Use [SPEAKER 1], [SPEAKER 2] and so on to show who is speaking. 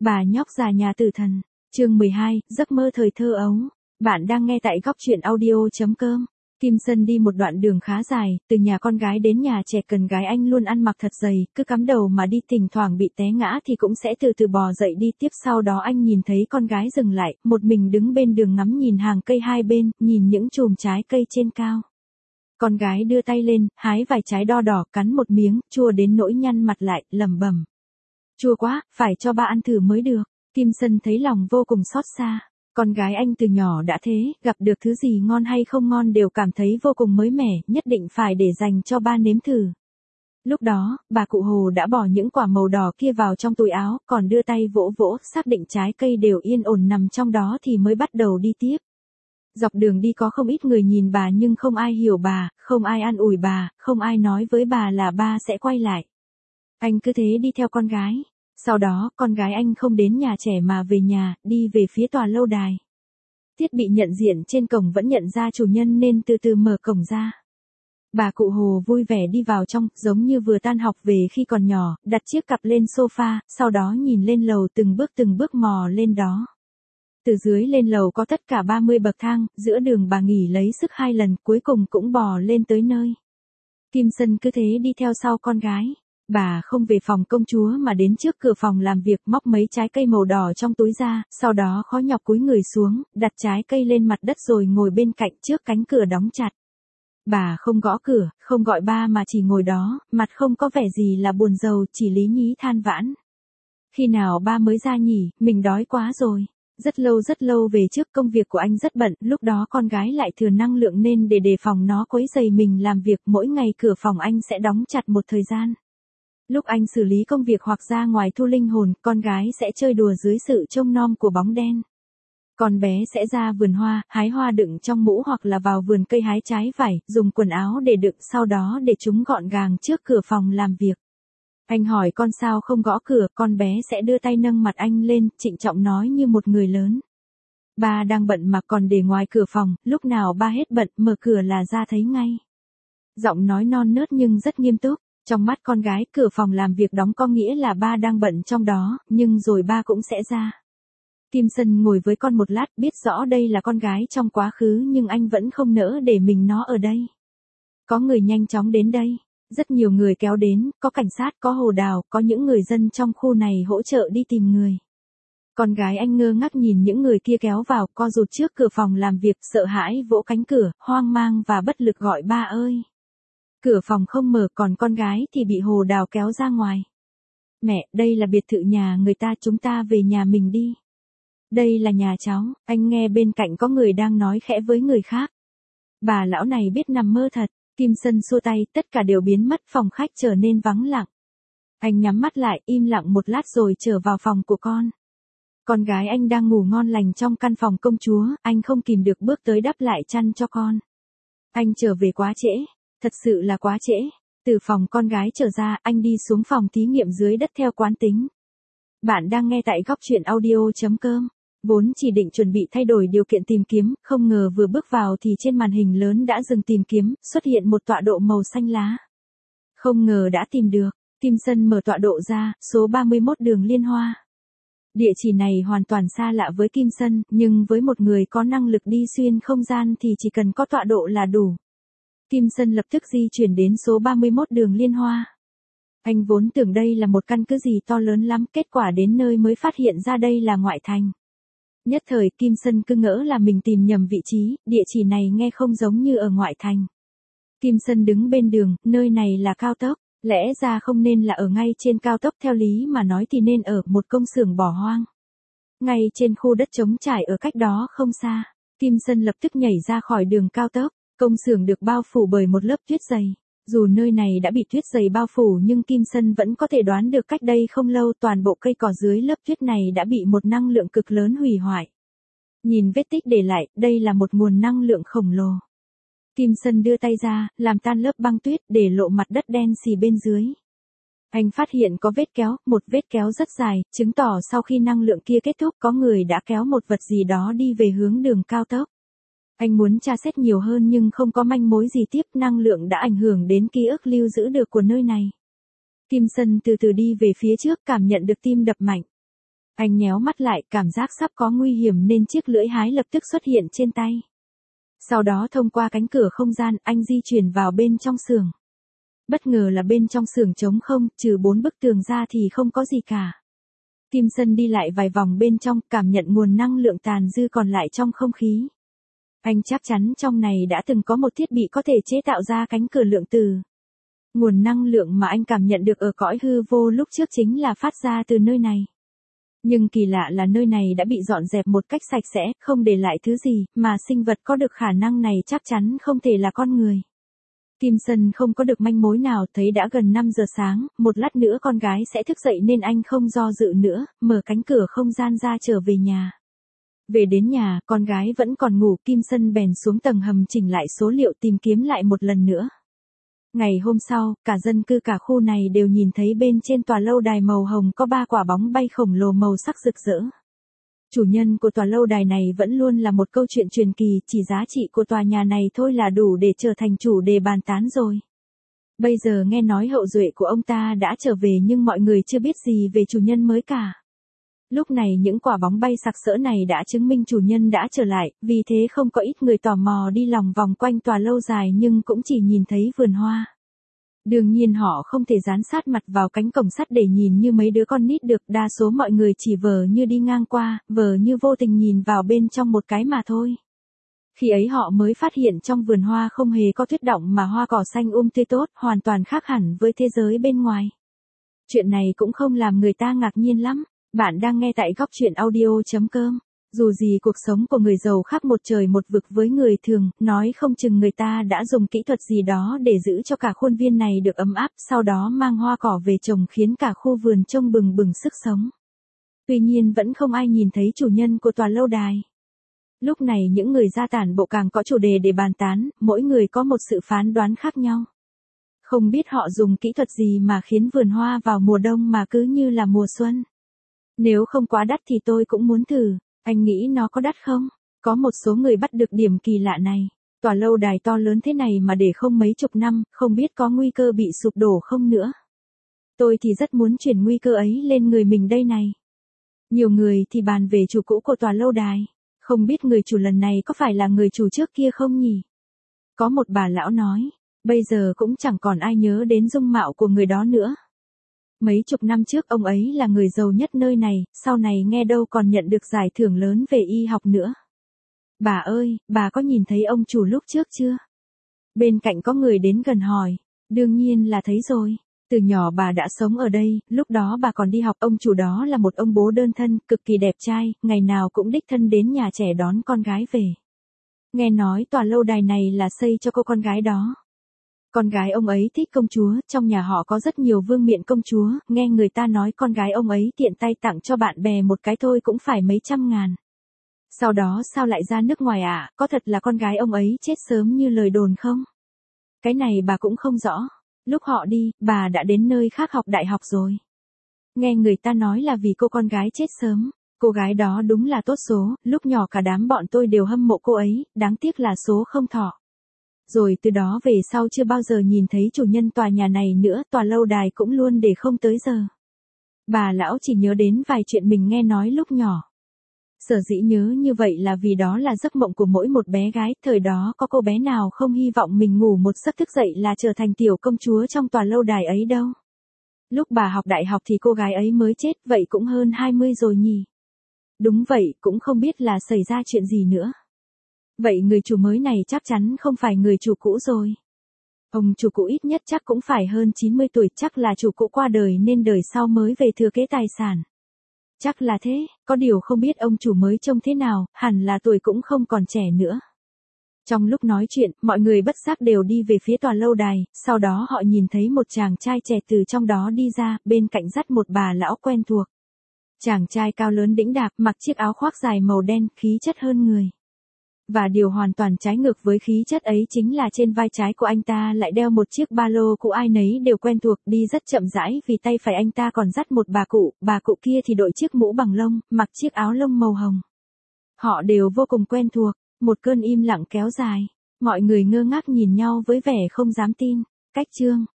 [SPEAKER 1] Bà nhóc già nhà tử thần. Chương 12, giấc mơ thời thơ ấu. Bạn đang nghe tại góc truyện audio.com. Kim Sân đi một đoạn đường khá dài, từ nhà con gái đến nhà trẻ cần gái anh luôn ăn mặc thật dày, cứ cắm đầu mà đi, thỉnh thoảng bị té ngã thì cũng sẽ từ từ bò dậy đi tiếp. Sau đó anh nhìn thấy con gái dừng lại, một mình đứng bên đường ngắm nhìn hàng cây hai bên, nhìn những chùm trái cây trên cao. Con gái đưa tay lên, hái vài trái đo đỏ, cắn một miếng, chua đến nỗi nhăn mặt lại, lẩm bẩm. Chua quá, phải cho ba ăn thử mới được. Kim Sân thấy lòng vô cùng xót xa. Con gái anh từ nhỏ đã thế, gặp được thứ gì ngon hay không ngon đều cảm thấy vô cùng mới mẻ, nhất định phải để dành cho ba nếm thử. Lúc đó, bà cụ Hồ đã bỏ những quả màu đỏ kia vào trong túi áo, còn đưa tay vỗ vỗ, xác định trái cây đều yên ổn nằm trong đó thì mới bắt đầu đi tiếp. Dọc đường đi có không ít người nhìn bà nhưng không ai hiểu bà, không ai an ủi bà, không ai nói với bà là ba sẽ quay lại. Anh cứ thế đi theo con gái. Sau đó, con gái anh không đến nhà trẻ mà về nhà, đi về phía tòa lâu đài. Thiết bị nhận diện trên cổng vẫn nhận ra chủ nhân nên từ từ mở cổng ra. Bà cụ Hồ vui vẻ đi vào trong, giống như vừa tan học về khi còn nhỏ, đặt chiếc cặp lên sofa, sau đó nhìn lên lầu từng bước mò lên đó. Từ dưới lên lầu có tất cả 30 bậc thang, giữa đường bà nghỉ lấy sức 2 lần, cuối cùng cũng bò lên tới nơi. Kim Sân cứ thế đi theo sau con gái. Bà không về phòng công chúa mà đến trước cửa phòng làm việc, móc mấy trái cây màu đỏ trong túi ra, sau đó khó nhọc cúi người xuống, đặt trái cây lên mặt đất rồi ngồi bên cạnh trước cánh cửa đóng chặt. Bà không gõ cửa, không gọi ba mà chỉ ngồi đó, mặt không có vẻ gì là buồn rầu, chỉ lý nhí than vãn. Khi nào ba mới ra nhỉ, mình đói quá rồi. Rất lâu về trước công việc của anh rất bận, lúc đó con gái lại thừa năng lượng nên để đề phòng nó quấy rầy mình làm việc, mỗi ngày cửa phòng anh sẽ đóng chặt một thời gian. Lúc anh xử lý công việc hoặc ra ngoài thu linh hồn, con gái sẽ chơi đùa dưới sự trông nom của bóng đen. Con bé sẽ ra vườn hoa, hái hoa đựng trong mũ hoặc là vào vườn cây hái trái vải, dùng quần áo để đựng, sau đó để chúng gọn gàng trước cửa phòng làm việc. Anh hỏi con sao không gõ cửa, con bé sẽ đưa tay nâng mặt anh lên, trịnh trọng nói như một người lớn. Ba đang bận mà còn để ngoài cửa phòng, lúc nào ba hết bận, mở cửa là ra thấy ngay. Giọng nói non nớt nhưng rất nghiêm túc. Trong mắt con gái, cửa phòng làm việc đóng có nghĩa là ba đang bận trong đó, nhưng rồi ba cũng sẽ ra. Kim Sân ngồi với con một lát, biết rõ đây là con gái trong quá khứ nhưng anh vẫn không nỡ để mình nó ở đây. Có người nhanh chóng đến đây. Rất nhiều người kéo đến, có cảnh sát, có Hồ Đào, có những người dân trong khu này hỗ trợ đi tìm người. Con gái anh ngơ ngác nhìn những người kia kéo vào, co rụt trước cửa phòng làm việc, sợ hãi vỗ cánh cửa, hoang mang và bất lực gọi ba ơi. Cửa phòng không mở, còn con gái thì bị Hồ Đào kéo ra ngoài. Mẹ, đây là biệt thự nhà người ta, chúng ta về nhà mình đi. Đây là nhà cháu, anh nghe bên cạnh có người đang nói khẽ với người khác. Bà lão này biết nằm mơ thật. Kim Sân xua tay, tất cả đều biến mất, phòng khách trở nên vắng lặng. Anh nhắm mắt lại, im lặng một lát rồi trở vào phòng của con. Con gái anh đang ngủ ngon lành trong căn phòng công chúa, anh không kìm được bước tới đắp lại chăn cho con. Anh trở về quá trễ. Thật sự là quá trễ. Từ phòng con gái trở ra, anh đi xuống phòng thí nghiệm dưới đất theo quán tính. Bạn đang nghe tại góc truyện audio.com. Vốn chỉ định chuẩn bị thay đổi điều kiện tìm kiếm, không ngờ vừa bước vào thì trên màn hình lớn đã dừng tìm kiếm, xuất hiện một tọa độ màu xanh lá. Không ngờ đã tìm được. Kim Sân mở tọa độ ra, số 31 đường Liên Hoa. Địa chỉ này hoàn toàn xa lạ với Kim Sân, nhưng với một người có năng lực đi xuyên không gian thì chỉ cần có tọa độ là đủ. Kim Sân lập tức di chuyển đến số 31 đường Liên Hoa. Anh vốn tưởng đây là một căn cứ gì to lớn lắm, kết quả đến nơi mới phát hiện ra đây là ngoại thành. Nhất thời Kim Sân cứ ngỡ là mình tìm nhầm vị trí, địa chỉ này nghe không giống như ở ngoại thành. Kim Sân đứng bên đường, nơi này là cao tốc, lẽ ra không nên là ở ngay trên cao tốc, theo lý mà nói thì nên ở một công xưởng bỏ hoang. Ngay trên khu đất trống trải ở cách đó không xa, Kim Sân lập tức nhảy ra khỏi đường cao tốc. Công xưởng được bao phủ bởi một lớp tuyết dày. Dù nơi này đã bị tuyết dày bao phủ nhưng Kim Sân vẫn có thể đoán được cách đây không lâu toàn bộ cây cỏ dưới lớp tuyết này đã bị một năng lượng cực lớn hủy hoại. Nhìn vết tích để lại, đây là một nguồn năng lượng khổng lồ. Kim Sân đưa tay ra, làm tan lớp băng tuyết để lộ mặt đất đen xì bên dưới. Anh phát hiện có vết kéo, một vết kéo rất dài, chứng tỏ sau khi năng lượng kia kết thúc có người đã kéo một vật gì đó đi về hướng đường cao tốc. Anh muốn tra xét nhiều hơn nhưng không có manh mối gì tiếp, năng lượng đã ảnh hưởng đến ký ức lưu giữ được của nơi này. Kim Sân từ từ đi về phía trước, cảm nhận được tim đập mạnh. Anh nhéo mắt lại, cảm giác sắp có nguy hiểm nên chiếc lưỡi hái lập tức xuất hiện trên tay. Sau đó thông qua cánh cửa không gian, anh di chuyển vào bên trong xưởng. Bất ngờ là bên trong xưởng trống không, trừ 4 bức tường ra thì không có gì cả. Kim Sân đi lại vài vòng bên trong, cảm nhận nguồn năng lượng tàn dư còn lại trong không khí. Anh chắc chắn trong này đã từng có một thiết bị có thể chế tạo ra cánh cửa lượng từ. Nguồn năng lượng mà anh cảm nhận được ở cõi hư vô lúc trước chính là phát ra từ nơi này. Nhưng kỳ lạ là nơi này đã bị dọn dẹp một cách sạch sẽ, không để lại thứ gì, mà sinh vật có được khả năng này chắc chắn không thể là con người. Kim Sân không có được manh mối nào, thấy đã gần 5 giờ sáng, một lát nữa con gái sẽ thức dậy nên anh không do dự nữa, mở cánh cửa không gian ra trở về nhà. Về đến nhà, con gái vẫn còn ngủ, Kim Sân bèn xuống tầng hầm chỉnh lại số liệu tìm kiếm lại một lần nữa. Ngày hôm sau, cả dân cư cả khu này đều nhìn thấy bên trên tòa lâu đài màu hồng có 3 quả bóng bay khổng lồ màu sắc rực rỡ. Chủ nhân của tòa lâu đài này vẫn luôn là một câu chuyện truyền kỳ, chỉ giá trị của tòa nhà này thôi là đủ để trở thành chủ đề bàn tán rồi. Bây giờ nghe nói hậu duệ của ông ta đã trở về nhưng mọi người chưa biết gì về chủ nhân mới cả. Lúc này những quả bóng bay sặc sỡ này đã chứng minh chủ nhân đã trở lại, vì thế không có ít người tò mò đi lòng vòng quanh tòa lâu dài nhưng cũng chỉ nhìn thấy vườn hoa. Đương nhiên họ không thể dán sát mặt vào cánh cổng sắt để nhìn như mấy đứa con nít được, đa số mọi người chỉ vờ như đi ngang qua, vờ như vô tình nhìn vào bên trong một cái mà thôi. Khi ấy họ mới phát hiện trong vườn hoa không hề có tuyết động mà hoa cỏ xanh tươi tốt, hoàn toàn khác hẳn với thế giới bên ngoài. Chuyện này cũng không làm người ta ngạc nhiên lắm. Bạn đang nghe tại góc chuyện audio.com. Dù gì cuộc sống của người giàu khác một trời một vực với người thường, nói không chừng người ta đã dùng kỹ thuật gì đó để giữ cho cả khuôn viên này được ấm áp, sau đó mang hoa cỏ về trồng khiến cả khu vườn trông bừng bừng sức sống. Tuy nhiên vẫn không ai nhìn thấy chủ nhân của tòa lâu đài. Lúc này những người gia tản bộ càng có chủ đề để bàn tán, mỗi người có một sự phán đoán khác nhau. Không biết họ dùng kỹ thuật gì mà khiến vườn hoa vào mùa đông mà cứ như là mùa xuân. Nếu không quá đắt thì tôi cũng muốn thử, anh nghĩ nó có đắt không? Có một số người bắt được điểm kỳ lạ này. Tòa lâu đài to lớn thế này mà để không mấy chục năm, không biết có nguy cơ bị sụp đổ không nữa. Tôi thì rất muốn chuyển nguy cơ ấy lên người mình đây này. Nhiều người thì bàn về chủ cũ của tòa lâu đài. Không biết người chủ lần này có phải là người chủ trước kia không nhỉ? Có một bà lão nói, bây giờ cũng chẳng còn ai nhớ đến dung mạo của người đó nữa. Mấy chục năm trước ông ấy là người giàu nhất nơi này, sau này nghe đâu còn nhận được giải thưởng lớn về y học nữa. Bà ơi, bà có nhìn thấy ông chủ lúc trước chưa? Bên cạnh có người đến gần hỏi. Đương nhiên là thấy rồi. Từ nhỏ bà đã sống ở đây, lúc đó bà còn đi học. Ông chủ đó là một ông bố đơn thân, cực kỳ đẹp trai, ngày nào cũng đích thân đến nhà trẻ đón con gái về. Nghe nói tòa lâu đài này là xây cho cô con gái đó. Con gái ông ấy thích công chúa, trong nhà họ có rất nhiều vương miện công chúa, nghe người ta nói con gái ông ấy tiện tay tặng cho bạn bè một cái thôi cũng phải mấy trăm ngàn. Sau đó sao lại ra nước ngoài ạ, có thật là con gái ông ấy chết sớm như lời đồn không? Cái này bà cũng không rõ. Lúc họ đi, bà đã đến nơi khác học đại học rồi. Nghe người ta nói là vì cô con gái chết sớm. Cô gái đó đúng là tốt số, lúc nhỏ cả đám bọn tôi đều hâm mộ cô ấy, đáng tiếc là số không thọ. Rồi từ đó về sau chưa bao giờ nhìn thấy chủ nhân tòa nhà này nữa, tòa lâu đài cũng luôn để không tới giờ. Bà lão chỉ nhớ đến vài chuyện mình nghe nói lúc nhỏ. Sở dĩ nhớ như vậy là vì đó là giấc mộng của mỗi một bé gái, thời đó có cô bé nào không hy vọng mình ngủ một giấc thức dậy là trở thành tiểu công chúa trong tòa lâu đài ấy đâu. Lúc bà học đại học thì cô gái ấy mới chết, vậy cũng hơn 20 rồi nhỉ. Đúng vậy, cũng không biết là xảy ra chuyện gì nữa. Vậy người chủ mới này chắc chắn không phải người chủ cũ rồi. Ông chủ cũ ít nhất chắc cũng phải hơn 90 tuổi, chắc là chủ cũ qua đời nên đời sau mới về thừa kế tài sản. Chắc là thế, có điều không biết ông chủ mới trông thế nào, hẳn là tuổi cũng không còn trẻ nữa. Trong lúc nói chuyện, mọi người bất giác đều đi về phía tòa lâu đài, sau đó họ nhìn thấy một chàng trai trẻ từ trong đó đi ra, bên cạnh dắt một bà lão quen thuộc. Chàng trai cao lớn đĩnh đạc, mặc chiếc áo khoác dài màu đen, khí chất hơn người. Và điều hoàn toàn trái ngược với khí chất ấy chính là trên vai trái của anh ta lại đeo một chiếc ba lô cũ ai nấy đều quen thuộc, đi rất chậm rãi vì tay phải anh ta còn dắt một bà cụ kia thì đội chiếc mũ bằng lông, mặc chiếc áo lông màu hồng. Họ đều vô cùng quen thuộc, một cơn im lặng kéo dài, mọi người ngơ ngác nhìn nhau với vẻ không dám tin. Cách chương